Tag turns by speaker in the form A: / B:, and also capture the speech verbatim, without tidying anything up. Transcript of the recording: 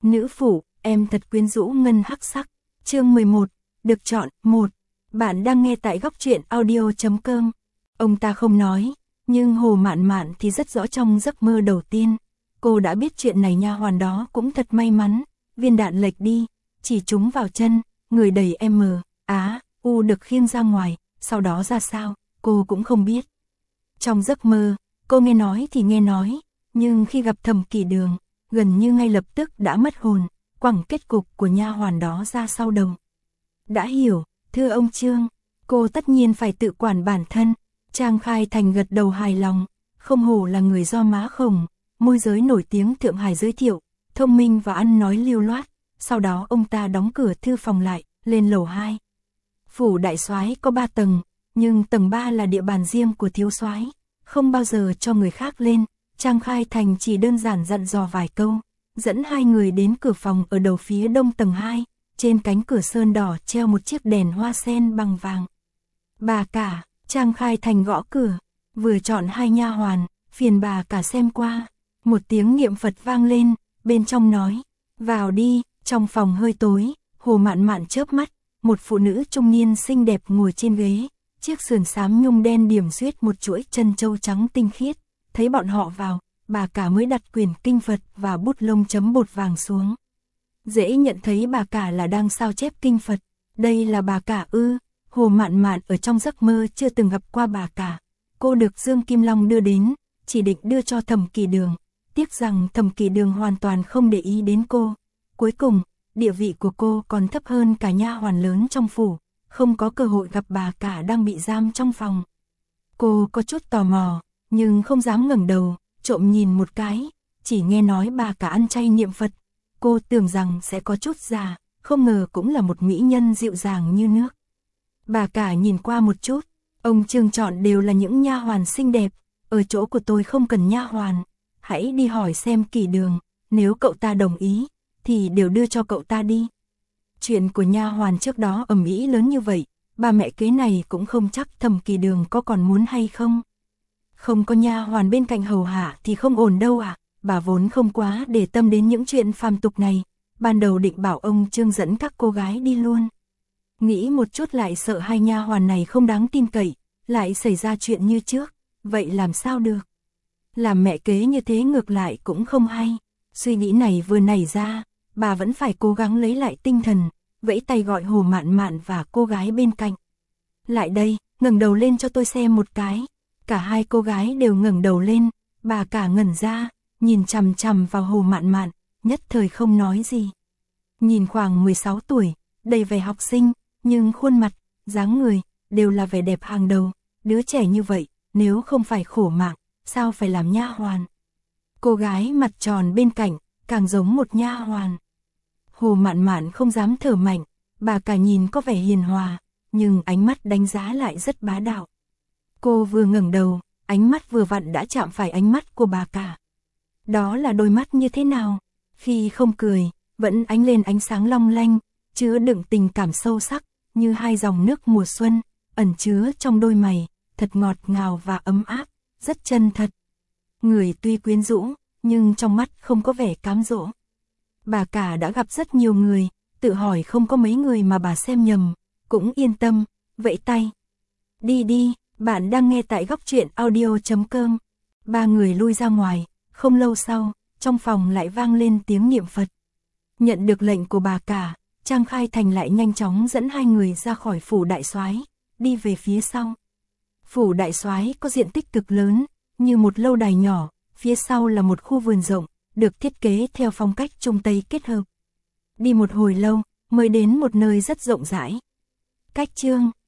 A: Nữ phụ, em thật quyến rũ ngân hắc sắc. Chương mười một, được chọn. Một. Bạn đang nghe tại góc truyện audio chấm com. Ông ta không nói, nhưng Hồ Mạn Mạn thì rất rõ trong giấc mơ đầu tiên. Cô đã biết chuyện này, nha hoàn đó cũng thật may mắn, viên đạn lệch đi, chỉ trúng vào chân, người đầy M, Á, U được khiêng ra ngoài, sau đó ra sao, cô cũng không biết. Trong giấc mơ, cô nghe nói thì nghe nói, nhưng khi gặp Thẩm Kỷ Đường, gần như ngay lập tức đã mất hồn, quẳng kết cục của nha hoàn đó ra sau đầu. Đã hiểu, thưa ông Trương, cô tất nhiên phải tự quản bản thân. Trang Khai Thành gật đầu hài lòng, không hổ là người do má khổng, môi giới nổi tiếng Thượng Hải giới thiệu, thông minh và ăn nói lưu loát. Sau đó ông ta đóng cửa thư phòng lại, lên lầu hai. Phủ đại soái có ba tầng, nhưng tầng ba là địa bàn riêng của thiếu soái, không bao giờ cho người khác lên. Trang Khai Thành chỉ đơn giản dặn dò vài câu, dẫn hai người đến cửa phòng ở đầu phía đông tầng hai, trên cánh cửa sơn đỏ treo một chiếc đèn hoa sen bằng vàng. Bà cả, Trang Khai Thành gõ cửa, vừa chọn hai nha hoàn, phiền bà cả xem qua. Một tiếng niệm Phật vang lên, bên trong nói, vào đi. Trong phòng hơi tối, Hồ Mạn Mạn chớp mắt, một phụ nữ trung niên xinh đẹp ngồi trên ghế, chiếc sườn xám nhung đen điểm xuyết một chuỗi chân châu trắng tinh khiết. Thấy bọn họ vào, bà cả mới đặt quyển kinh Phật và bút lông chấm bột vàng xuống. Dễ nhận thấy bà cả là đang sao chép kinh Phật. Đây là bà cả ư? Hồ Mạn Mạn ở trong giấc mơ chưa từng gặp qua bà cả. Cô được Dương Kim Long đưa đến, chỉ định đưa cho Thẩm Kỷ Đường. Tiếc rằng Thẩm Kỷ Đường hoàn toàn không để ý đến cô. Cuối cùng, địa vị của cô còn thấp hơn cả nha hoàn lớn trong phủ, không có cơ hội gặp bà cả đang bị giam trong phòng. Cô có chút tò mò, nhưng không dám ngẩng đầu, trộm nhìn một cái, chỉ nghe nói bà cả ăn chay niệm Phật. Cô tưởng rằng sẽ có chút già, không ngờ cũng là một mỹ nhân dịu dàng như nước. Bà cả nhìn qua một chút, ông Trương chọn đều là những nha hoàn xinh đẹp, ở chỗ của tôi không cần nha hoàn, hãy đi hỏi xem Kỷ Đường, nếu cậu ta đồng ý, thì đều đưa cho cậu ta đi. Chuyện của nha hoàn trước đó ầm ĩ lớn như vậy, bà mẹ kế này cũng không chắc Thẩm Kỷ Đường có còn muốn hay không. Không có nha hoàn bên cạnh hầu hạ thì không ổn đâu ạ. À. Bà vốn không quá để tâm đến những chuyện phàm tục này, ban đầu định bảo ông Trương dẫn các cô gái đi luôn. Nghĩ một chút lại sợ hai nha hoàn này không đáng tin cậy, lại xảy ra chuyện như trước, vậy làm sao được? Làm mẹ kế như thế ngược lại cũng không hay. Suy nghĩ này vừa nảy ra, bà vẫn phải cố gắng lấy lại tinh thần, vẫy tay gọi Hồ Mạn Mạn và cô gái bên cạnh. Lại đây, ngẩng đầu lên cho tôi xem một cái. Cả hai cô gái đều ngẩng đầu lên, bà cả ngẩn ra, nhìn chằm chằm vào Hồ Mạn Mạn, nhất thời không nói gì. Nhìn khoảng mười sáu tuổi, đầy vẻ học sinh, nhưng khuôn mặt, dáng người, đều là vẻ đẹp hàng đầu. Đứa trẻ như vậy, nếu không phải khổ mạng, sao phải làm nha hoàn? Cô gái mặt tròn bên cạnh, càng giống một nha hoàn. Hồ Mạn Mạn không dám thở mạnh, bà cả nhìn có vẻ hiền hòa, nhưng ánh mắt đánh giá lại rất bá đạo. Cô vừa ngẩng đầu, ánh mắt vừa vặn đã chạm phải ánh mắt của bà cả. Đó là đôi mắt như thế nào? Khi không cười, vẫn ánh lên ánh sáng long lanh, chứa đựng tình cảm sâu sắc, như hai dòng nước mùa xuân, ẩn chứa trong đôi mày, thật ngọt ngào và ấm áp, rất chân thật. Người tuy quyến rũ, nhưng trong mắt không có vẻ cám dỗ. Bà cả đã gặp rất nhiều người, tự hỏi không có mấy người mà bà xem nhầm, cũng yên tâm, vẫy tay. Đi đi, bạn đang nghe tại góc truyện audio chấm com. Ba người lui ra ngoài, không lâu sau, trong phòng lại vang lên tiếng niệm Phật. Nhận được lệnh của bà cả, Trang Khai Thành lại nhanh chóng dẫn hai người ra khỏi phủ đại soái, đi về phía sau. Phủ đại soái có diện tích cực lớn, như một lâu đài nhỏ, phía sau là một khu vườn rộng, được thiết kế theo phong cách Trung Tây kết hợp. Đi một hồi lâu, mới đến một nơi rất rộng rãi. Cách chương